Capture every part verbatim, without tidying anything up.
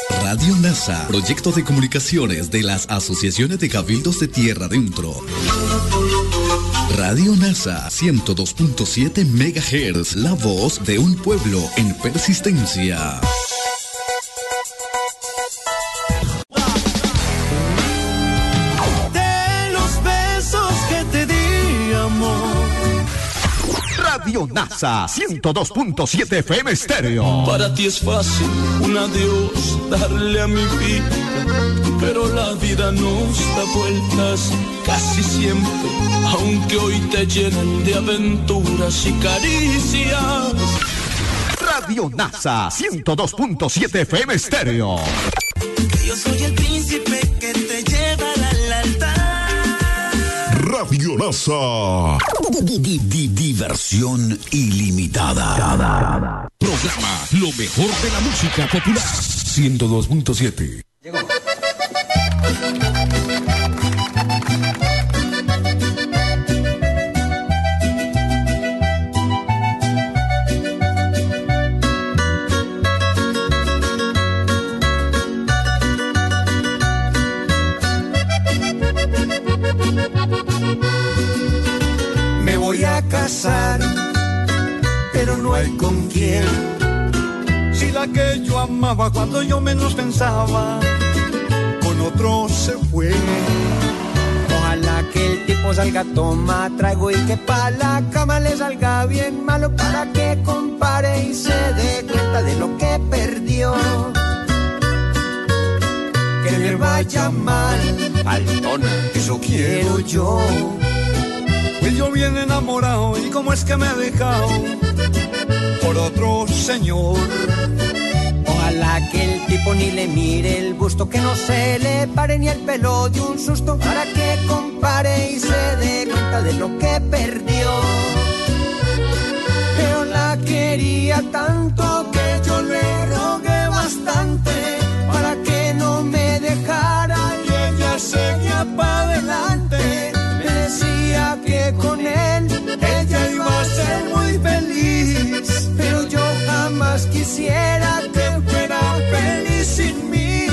Radio NASA, proyecto de comunicaciones de las asociaciones de cabildos de tierra adentro. Radio NASA, ciento dos punto siete megahertz, la voz de un pueblo en persistencia. De los besos que te di, amor. Radio NASA, ciento dos punto siete F M estéreo. Para ti es fácil un adiós darle a mi vida, pero la vida nos da vueltas casi siempre, aunque hoy te llenen de aventuras y caricias. Radio NASA, ciento dos punto siete F M estéreo. Yo soy el príncipe que te llevará al altar. Radio NASA. Diversión ilimitada. Programa lo mejor de la música popular. ciento dos punto siete. Llegó. Me voy a casar, pero no hay con quién. Si la que yo amaba cuando yo menos pensaba, con otro se fue. Ojalá que el tipo salga, toma, traigo y que pa' la cama le salga bien malo, para que compare y se dé cuenta de lo que perdió. Que le vaya mal, Altona, eso quiero yo. Pues yo bien enamorado y cómo es que me he dejado por otro señor. Ojalá que el tipo ni le mire el busto, que no se le pare ni el pelo de un susto, para que compare y se dé cuenta de lo que perdió. Pero la quería tanto que yo le rogué bastante para que no me dejara, y ella seguía para adelante. Me decía que con él ella iba a ser muy feliz, pero yo jamás quisiera que fuera feliz sin mí.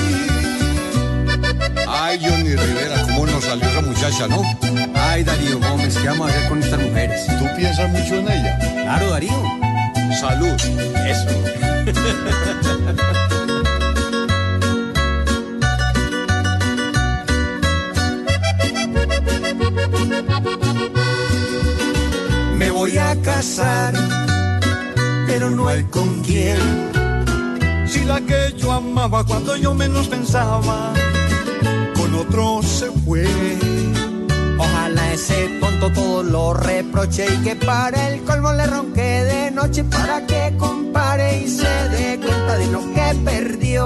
Ay, Johnny Rivera, cómo nos salió esa muchacha, ¿no? Ay, Darío Gómez, ¿qué vamos a hacer con estas mujeres? ¿Tú piensas mucho en ella? Claro, Darío. Salud. Eso. Me voy a casar, pero no hay con quién. Si la que yo amaba cuando yo menos pensaba, con otro se fue. Ojalá ese tonto todo lo reproche y que para el colmo le ronque de noche, para que compare y se dé cuenta de lo que perdió.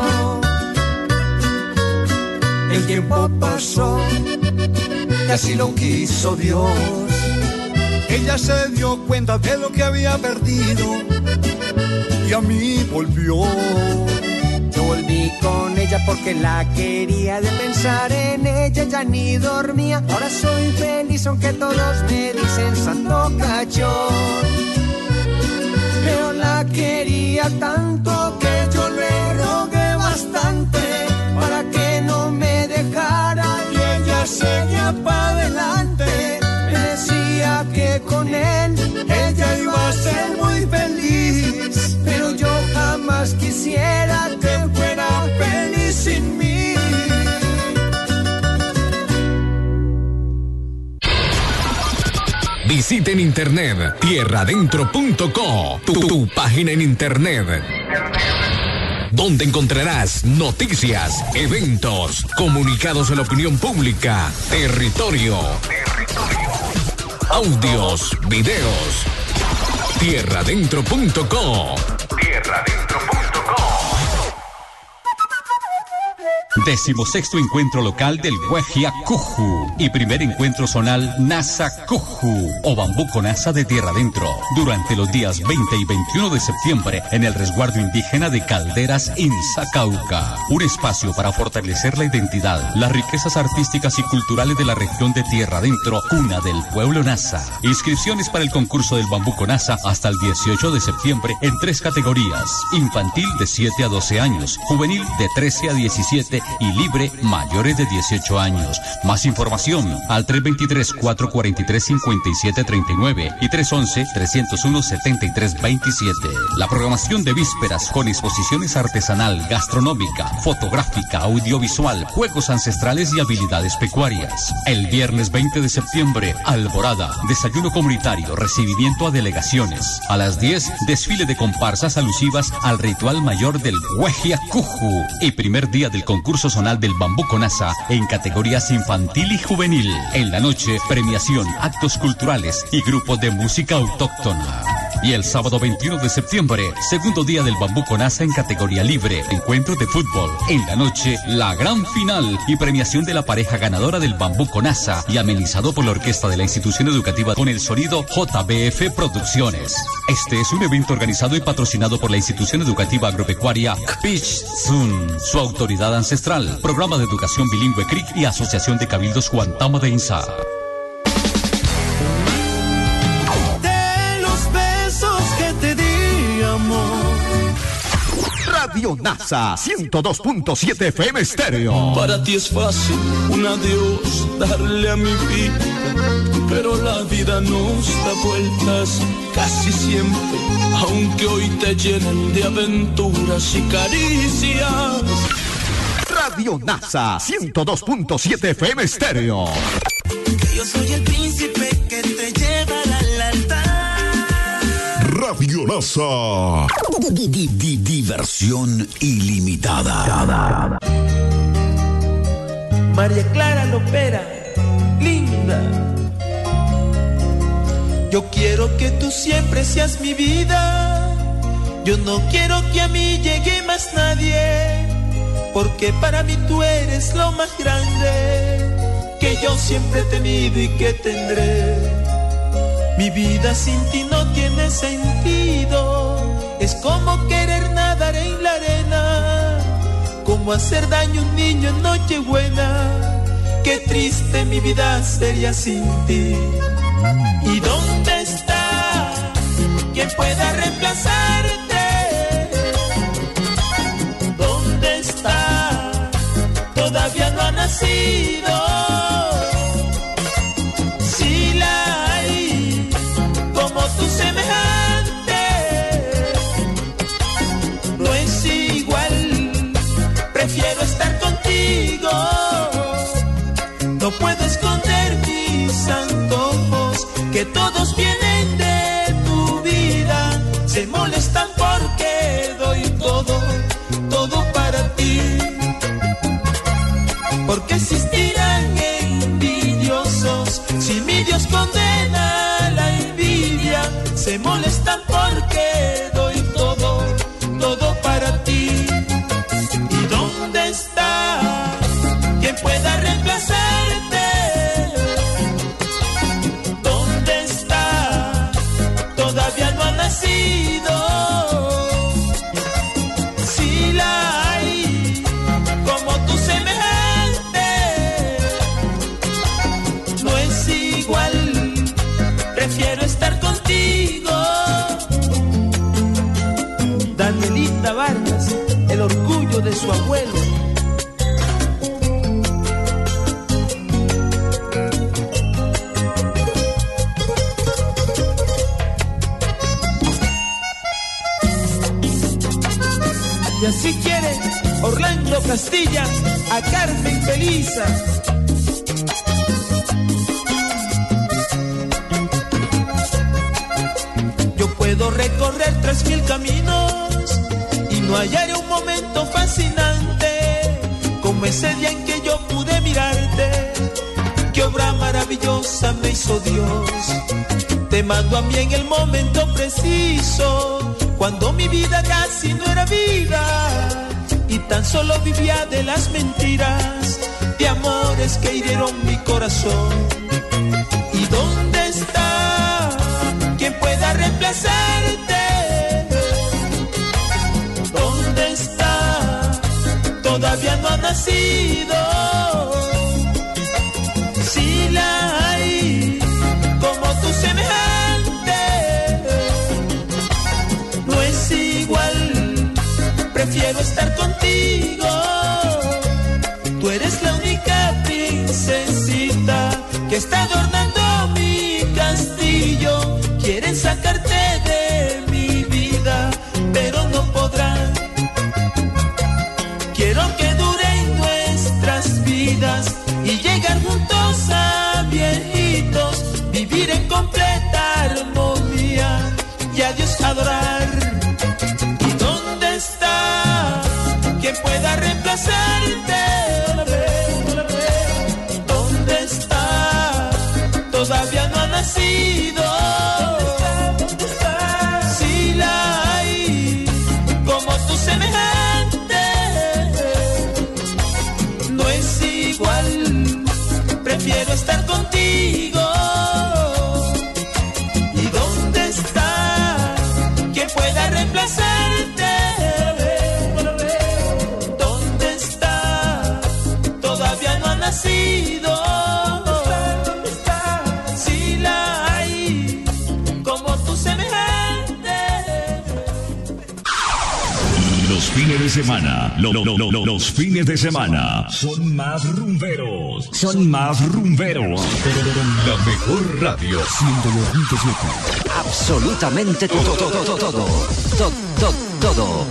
El tiempo pasó y así lo quiso Dios. Ella se dio cuenta de lo que había perdido y a mí volvió. Yo volví con ella porque la quería, de pensar en ella ya ni dormía. Ahora soy feliz aunque todos me dicen santo cachón. Pero la quería tanto que yo le rogué bastante para que no me dejara, y ella seguía para adelante. Me decía que con él ella iba a ser muy feliz, pero yo jamás quisiera que fuera feliz sin mí. Visita en internet tierra adentro punto co, tu, tu página en internet, donde encontrarás noticias, eventos, comunicados a la opinión pública, territorio, audios, videos. tierra adentro punto co. tierra adentro punto co. Decimosexto encuentro local del Guajia Cuju y primer encuentro zonal Nasa Cuju o Bambuco Nasa de Tierra Adentro durante los días veinte y veintiuno de septiembre en el resguardo indígena de Calderas, Insa, Cauca. Un espacio para fortalecer la identidad, las riquezas artísticas y culturales de la región de Tierra Adentro, cuna del pueblo Nasa. Inscripciones para el concurso del Bambuco Nasa hasta el dieciocho de septiembre en tres categorías: infantil de siete a doce años, juvenil de trece a diecisiete y libre mayores de dieciocho años. Más información al tres dos tres, cuatro cuatro tres, cinco siete tres nueve y tres once, trescientos uno, setenta y tres veintisiete. La programación de vísperas con exposiciones artesanal, gastronómica, fotográfica, audiovisual, juegos ancestrales y habilidades pecuarias. El viernes veinte de septiembre, Alborada, desayuno comunitario, recibimiento a delegaciones. A las diez, desfile de comparsas alusivas al ritual mayor del Guajia Cuju y primer día del concurso zonal del Bambuco Nasa en categorías infantil y juvenil. En la noche, premiación, actos culturales y grupos de música autóctona. Y el sábado veintiuno de septiembre, segundo día del Bambuco Nasa en categoría libre, encuentro de fútbol. En la noche, la gran final y premiación de la pareja ganadora del Bambuco Nasa y amenizado por la orquesta de la institución educativa con el sonido J B F Producciones. Este es un evento organizado y patrocinado por la institución educativa agropecuaria Kpich Sun, su autoridad ancestral, programa de educación bilingüe C R I C y Asociación de Cabildos Guantama de Insa. Radio NASA ciento dos punto siete F M Estéreo. Para ti es fácil un adiós darle a mi vida, pero la vida nos da vueltas casi siempre, aunque hoy te llenen de aventuras y caricias. Radio NASA ciento dos punto siete F M Estéreo. Que yo soy el príncipe que te lleva al altar. Radio NASA. Di, di, di, diversión ilimitada. María Clara Lopera, linda. Yo quiero que tú siempre seas mi vida. Yo no quiero que a mí llegue más nadie, porque para mí tú eres lo más grande que yo siempre he tenido y que tendré. Mi vida sin ti no tiene sentido. Es como querer nadar en la arena, como hacer daño a un niño en Nochebuena. Qué triste mi vida sería sin ti. ¿Y dónde está quien pueda reemplazarte? ¿Dónde está? Todavía no ha nacido. Si la hay como tu semejante, no es igual. Prefiero estar contigo. No puedo esconder mis antojos, que todos vienen de tu vida. Se molestan porque doy todo, todo para ti. Porque existirán envidiosos si mi Dios condena la envidia. Se molestan porque doy todo, todo para ti. ¿Y dónde está quien pueda reemplazarte? ¿Dónde está? Todavía no ha nacido. Si la hay como tu semejante, no es igual. Prefiero estar contigo. Danielita Vargas, el orgullo de su abuelo. Y así quiere Orlando Castilla a Carmen Belisa. Yo puedo recorrer tres mil caminos y no hallaré un momento fascinante como ese día en que yo pude mirarte. Qué obra maravillosa me hizo Dios. Te mando a mí en el momento preciso, cuando mi vida casi no era vida y tan solo vivía de las mentiras, de amores que hirieron mi corazón. ¿Y dónde está quien pueda reemplazarte? ¿Dónde está? Todavía no ha nacido. Si la hay como tu semejante, no es igual, prefiero estar contigo. Tú eres la única princesita que está adornando mi castillo. Quieren sacarte de mi vida, pero no podrán. Quiero que duren nuestras vidas y llegar juntos a viejitos, vivir en completa armonía y a Dios adorar. ¿Y dónde está quien pueda reemplazarte? ¿Dónde está? Todavía no ha nacido. Si la hay como tu semejante, no es igual, prefiero estar contigo. ¿Y dónde está quien pueda reemplazarte? ¿Dónde está? Todavía no ha nacido. Si la hay como tu semejante. Los fines de semana, lo, lo, lo, lo, los fines de semana son más rumberos, son más rumberos. La mejor radio, ciento dos punto siete. Absolutamente todo, todo, todo, todo, todo, todo, todo.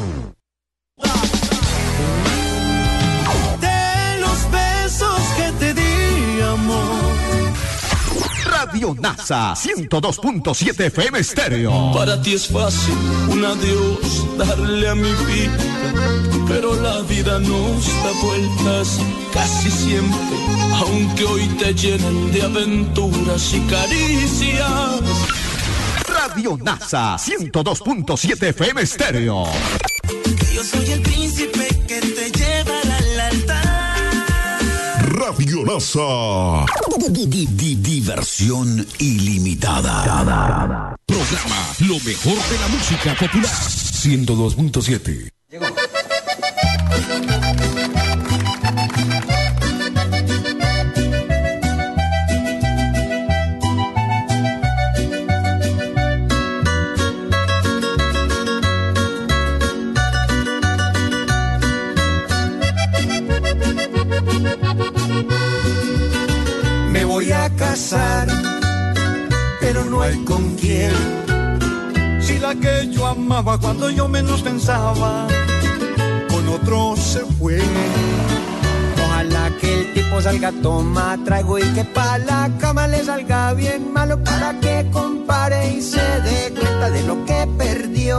De los besos que te di, amor. Radio NASA ciento dos punto siete F M Estéreo. Para ti es fácil un adiós darle a mi vida, pero la vida nos da vueltas casi siempre, aunque hoy te llenen de aventuras y caricias. Radio NASA ciento dos punto siete F M Estéreo. Yo soy el príncipe que te lleva al altar. Radio NASA. Di- di- di- diversión ilimitada. Programa lo mejor de la música popular. ciento dos punto siete. Llegó. Me voy a casar, pero no hay con quién. Si la que yo amaba cuando yo menos pensaba, con otro se fue. Ojalá que el tipo salga, toma, traigo y que pa' la cama le salga bien malo, para que compare y se dé cuenta de lo que perdió.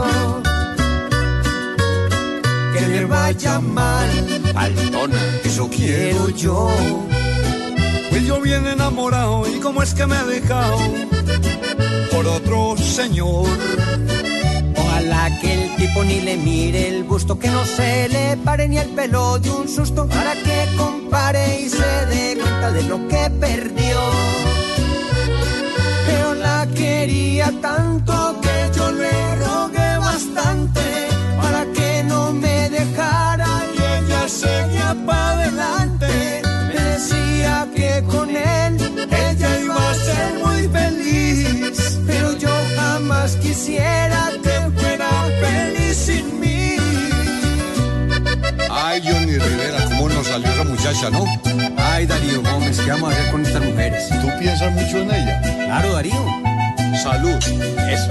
Que le vaya mal, Altona, eso quiero yo. pues yo bien enamorado y cómo es que me ha dejado por otro señor. Ojalá que el tipo ni le mire el busto, que no se le pare ni el pelo de un susto, para que compare y se dé cuenta de lo que perdió. Pero la quería tanto que yo le rogué bastante para que no me dejara, y ella seguía para adelante. Me decía que con él ella iba a ser muy feliz, pero yo jamás quisiera que fuera feliz sin mí. Ay, Johnny Rivera, cómo nos salió esa muchacha, ¿no? Ay, Darío Gómez, ¿qué vamos a hacer con estas mujeres? ¿Tú piensas mucho en ella? Claro, Darío. Salud. Eso.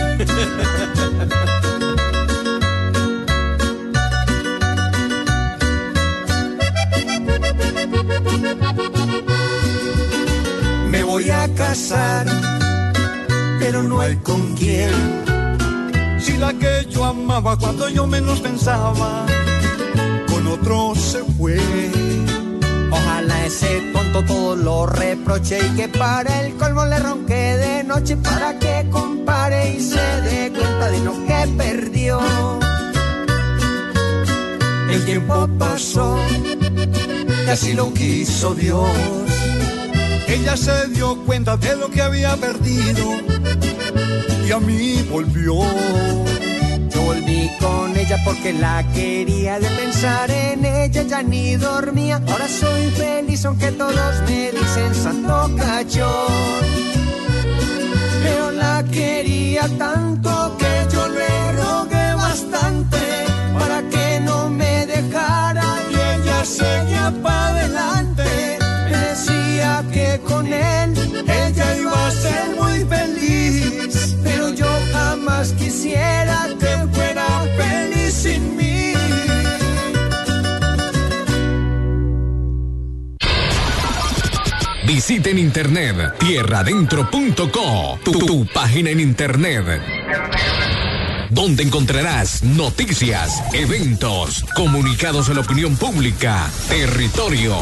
Me voy a casar, pero no hay con quién. Si la que yo amaba cuando yo menos pensaba, con otro se fue. Ojalá ese tonto todo lo reproche y que para el colmo le ronque de noche, para que compare y se dé cuenta de lo que perdió. tiempo pasó y así lo quiso Dios. Ella se dio cuenta de lo que había perdido y a mí volvió. Yo volví con ella porque la quería, de pensar en ella ya ni dormía. Ahora soy feliz aunque todos me dicen santo cachón. Pero la quería tanto que yo le rogué bastante para que no me dejara y ella seguía para adelante. Me decía que con él ella iba a ser muy feliz, pero yo jamás quisiera que fuera feliz sin mí. Visita en internet tierra adentro punto co, tu, tu página en internet, donde encontrarás noticias, eventos, comunicados a la opinión pública, territorio,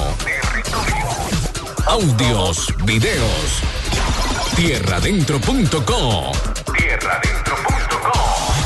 audios, videos. tierra adentro punto co. tierra adentro punto co.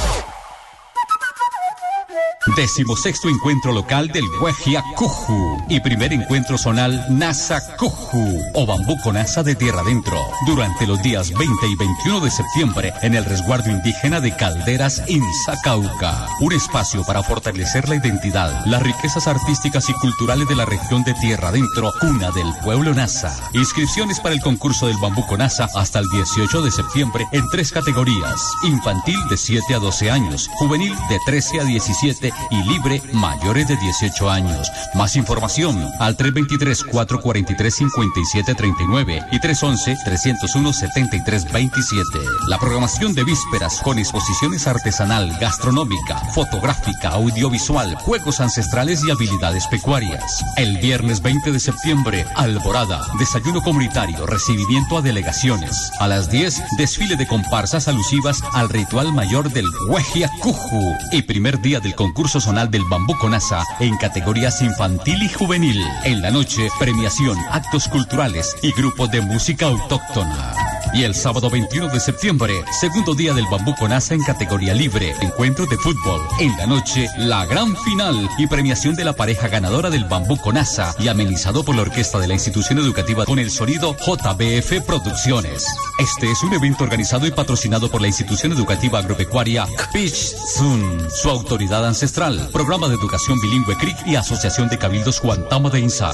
Decimosexto encuentro local del Wejia Cujú y primer encuentro zonal Nasa Cujú o Bambuco Nasa de Tierra Adentro durante los días veinte y veintiuno de septiembre en el resguardo indígena de Calderas, Insa, Cauca. Un espacio para fortalecer la identidad, las riquezas artísticas y culturales de la región de Tierra Adentro, cuna del pueblo Nasa. Inscripciones para el concurso del Bambuco Nasa hasta el dieciocho de septiembre en tres categorías: infantil de siete a doce años, juvenil de trece a diecisiete y libre mayores de dieciocho años. Más información al tres dos tres, cuatro cuatro tres, cinco siete tres nueve y tres uno uno, tres cero uno, siete tres dos siete. La programación de vísperas con exposiciones artesanal, gastronómica, fotográfica, audiovisual, juegos ancestrales y habilidades pecuarias. El viernes veinte de septiembre, alborada, desayuno comunitario, recibimiento a delegaciones. A las diez, desfile de comparsas alusivas al ritual mayor del Wejia Cujú y primer día del concurso zonal del Bambuco Nasa en categorías infantil y juvenil. En la noche, premiación, actos culturales y grupos de música autóctona. Y el sábado veintiuno de septiembre, segundo día del Bambuco Nasa en categoría libre, encuentro de fútbol. En la noche, la gran final y premiación de la pareja ganadora del Bambuco Nasa y amenizado por la orquesta de la institución educativa con el sonido J B F Producciones. Este es un evento organizado y patrocinado por la institución educativa agropecuaria Kpich Sun, su autoridad ancestral, programa de educación bilingüe C R I C y Asociación de Cabildos Guantamo de Insa.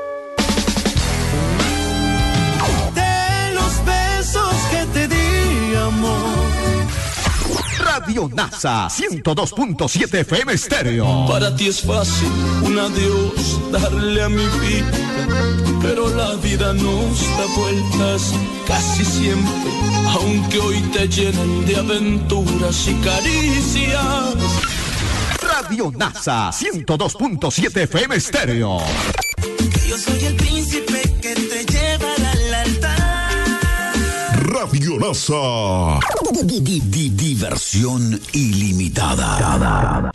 Radio NASA ciento dos punto siete F M estéreo. Para ti es fácil un adiós darle a mi vida, pero la vida nos da vueltas casi siempre, aunque hoy te llenen de aventuras y caricias. Radio NASA ciento dos punto siete F M estéreo. Yo soy el príncipe que te lleva al altar. Radio NASA. Di, di, di, diversión ilimitada.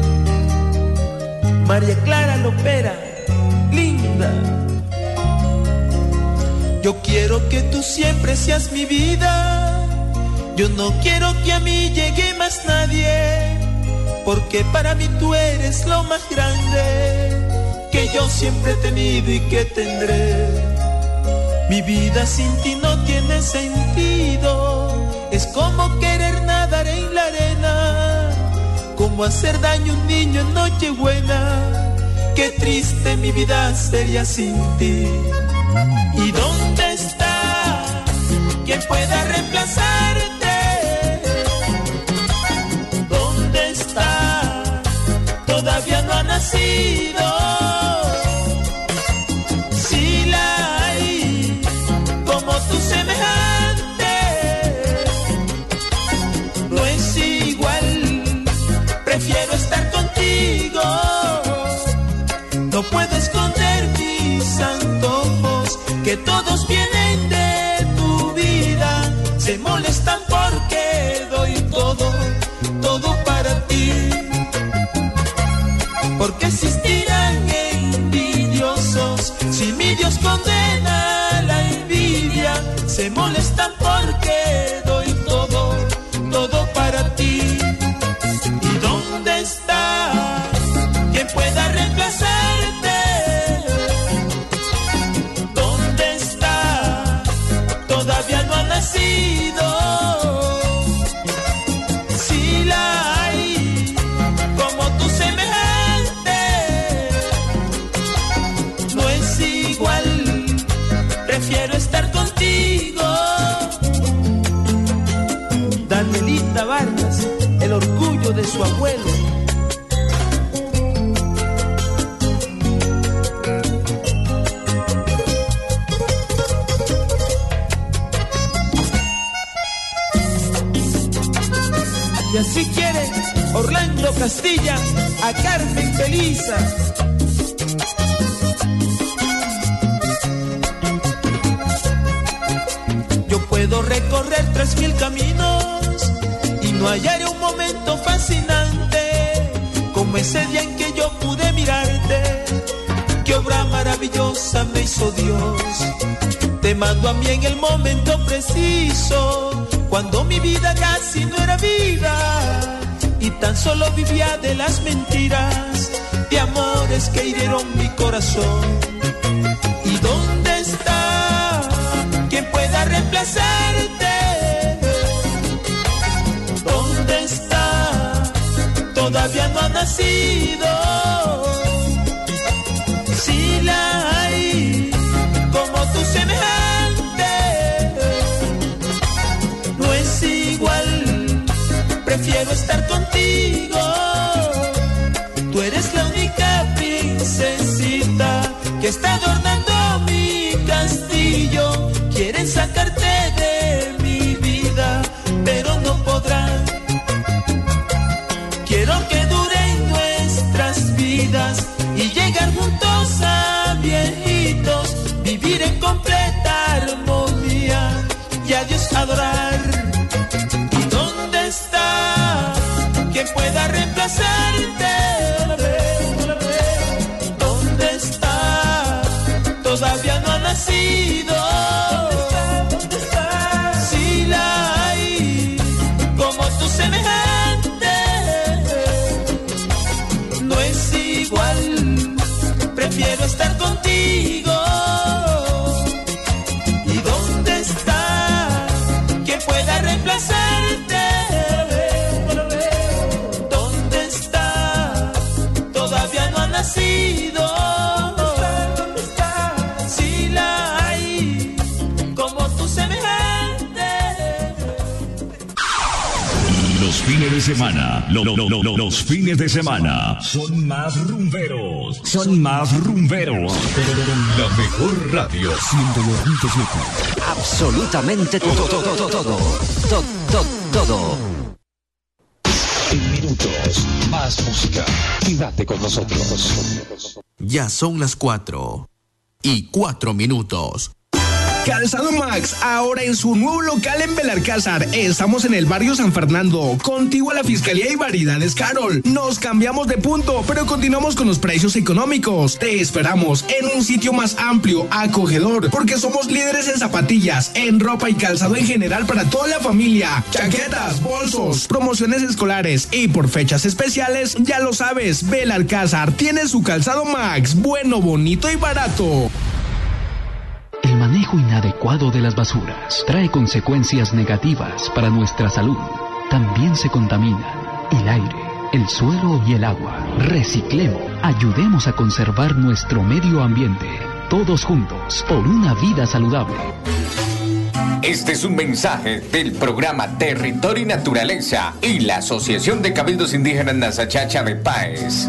María Clara Lopera, linda. Yo quiero que tú siempre seas mi vida. Yo no quiero que a mí llegue más nadie, porque para mí tú eres lo más grande que yo siempre he tenido y que tendré. Mi vida sin ti no tiene sentido. Es como querer nadar en la arena, como hacer daño a un niño en Nochebuena. Qué triste mi vida sería sin ti. ¿Y dónde está quien pueda reemplazarte? ¿Dónde está? Todavía no ha nacido. Si la hay como tu semejante, no es igual. Prefiero estar contigo. No puedo esconder mis antojos, que todos vienen de tu vida. Se molestan porque doy todo, todo para ti. Porque existirán envidiosos si mi Dios condena la envidia. Se molestan porque doy todo, todo para ti. ¿Y dónde está quien pueda su abuelo. Y así quiere Orlando Castilla a Carmen Belisa. Yo puedo recorrer tres mil caminos y no hallaré un momento fascinante como ese día en que yo pude mirarte. Qué obra maravillosa me hizo Dios. Te mando a mí en el momento preciso, cuando mi vida casi no era vida y tan solo vivía de las mentiras, de amores que hirieron mi corazón. ¿Y dónde está quien pueda reemplazarte? ¿Dónde está? Todavía no ha nacido. Si la hay como tu semejante, no es igual, prefiero estar contigo. Tú eres la única princesita que está adornando mi castillo. Quieren sacarte de mi vida, pero no podrán. Quiero que duren nuestras vidas y llegar juntos a viejitos, vivir en completa armonía y a Dios adorar. ¿Y dónde está quien pueda reemplazarte? ¿Dónde está? Todavía no ha nacido. ¿Dónde está? Si la hay como tu semejante, no es igual, prefiero estar contigo. ¿Y dónde está quien pueda reemplazarte? ¿Dónde está? Todavía no ha nacido. ¿Dónde está? Si la hay como tu semejante. Los fines de semana, lo, lo, lo, lo, los fines de semana son más rumberos, son más rumberos. La mejor radio, ciento dos punto siete. Absolutamente todo, todo, todo, todo, todo, todo, todo. En minutos, más música. Quédate con nosotros. Ya son las cuatro y cuatro minutos. Calzado Max, ahora en su nuevo local en Belalcázar. Estamos en el barrio San Fernando, contigo a la Fiscalía y Variedades Carol. Nos cambiamos de punto, pero continuamos con los precios económicos. Te esperamos en un sitio más amplio, acogedor, porque somos líderes en zapatillas, en ropa y calzado en general para toda la familia. Chaquetas, bolsos, promociones escolares y por fechas especiales, ya lo sabes, Belalcázar tiene su Calzado Max, bueno, bonito y barato. El manejo inadecuado de las basuras trae consecuencias negativas para nuestra salud. También se contaminan el aire, el suelo y el agua. Reciclemos, ayudemos a conservar nuestro medio ambiente. Todos juntos, por una vida saludable. Este es un mensaje del programa Territorio y Naturaleza y la Asociación de Cabildos Indígenas Nasachacha de Páez.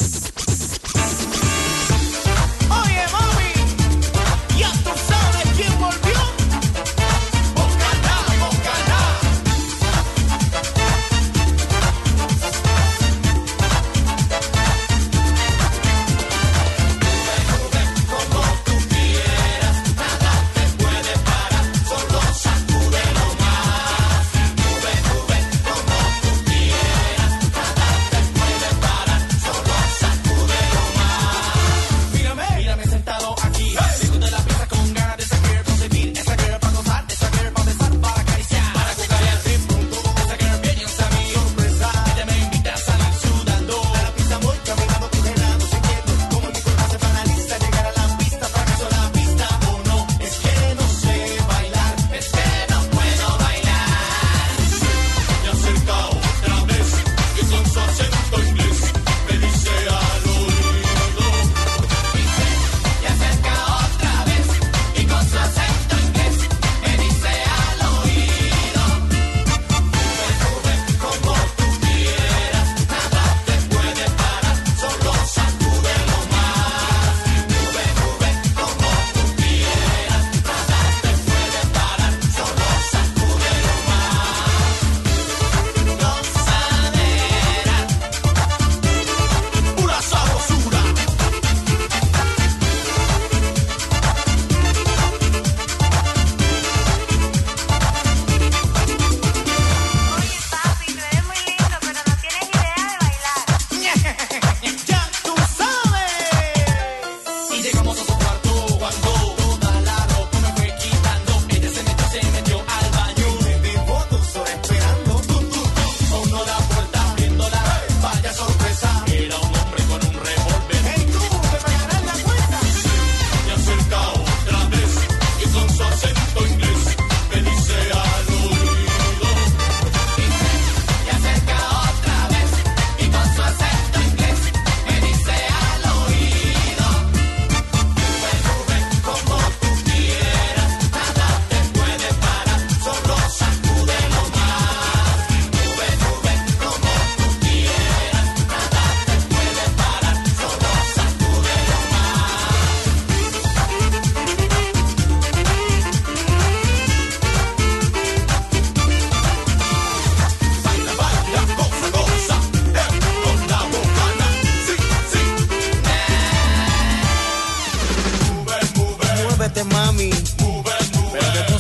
Oye, mami, ya tú sabes quién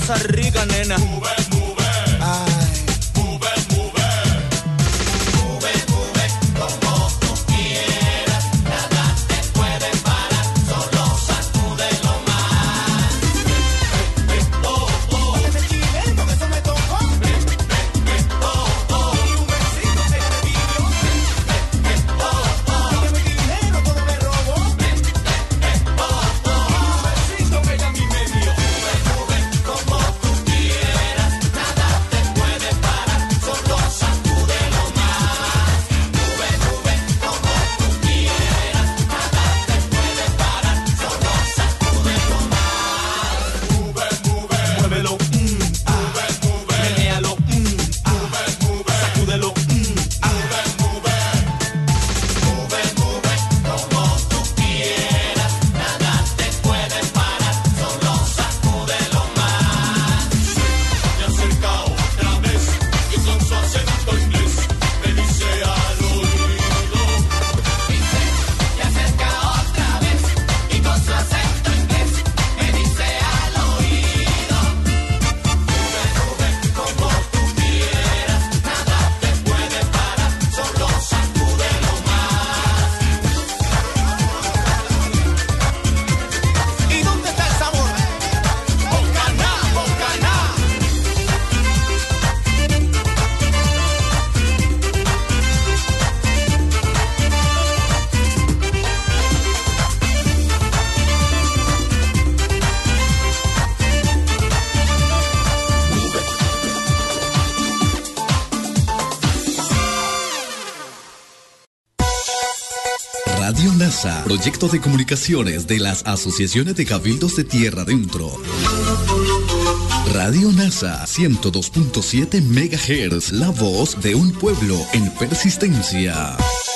cosa rica, nena. Move, move. Ay. Move, move. Move, move, como tú quieras. Nada te puede parar, solo sacúdelo más. Eh, eh, oh, oh. Que me chile, con eso me tocó. Eh, eh, eh, oh, oh. Y un besito en el vídeo. Eh, eh, oh, oh. Que me dinero todo me robó. Eh, eh, eh, oh, oh. Y un besito que ella a mí me dio. Move, move, como tú quieras. Nada te puede parar, solo sacúdelo más. Move, move, como tú quieras. Nada te puede parar, solo sacúdelo más. Move, move, muévelo, mm, ah. Move, move, menéalo, mm, ah. Move, move, sacúdelo, mm, ah. Move, move, move, move, como tú quieras. Nada te puede parar, solo sacúdelo más. Me acerca otra vez y con su acento inglés me dice al oído. Dice, me acerca otra vez y con su acento inglés me dice al oído. Move, move, como tú quieras. Nada te puede parar, solo sacúdelo más. ¿Y dónde está el sabor? Bocaná, Bocaná. Radio NASA, proyecto de comunicaciones de las asociaciones de cabildos de Tierra Adentro. Radio NASA, ciento dos punto siete megahertz, la voz de un pueblo en persistencia.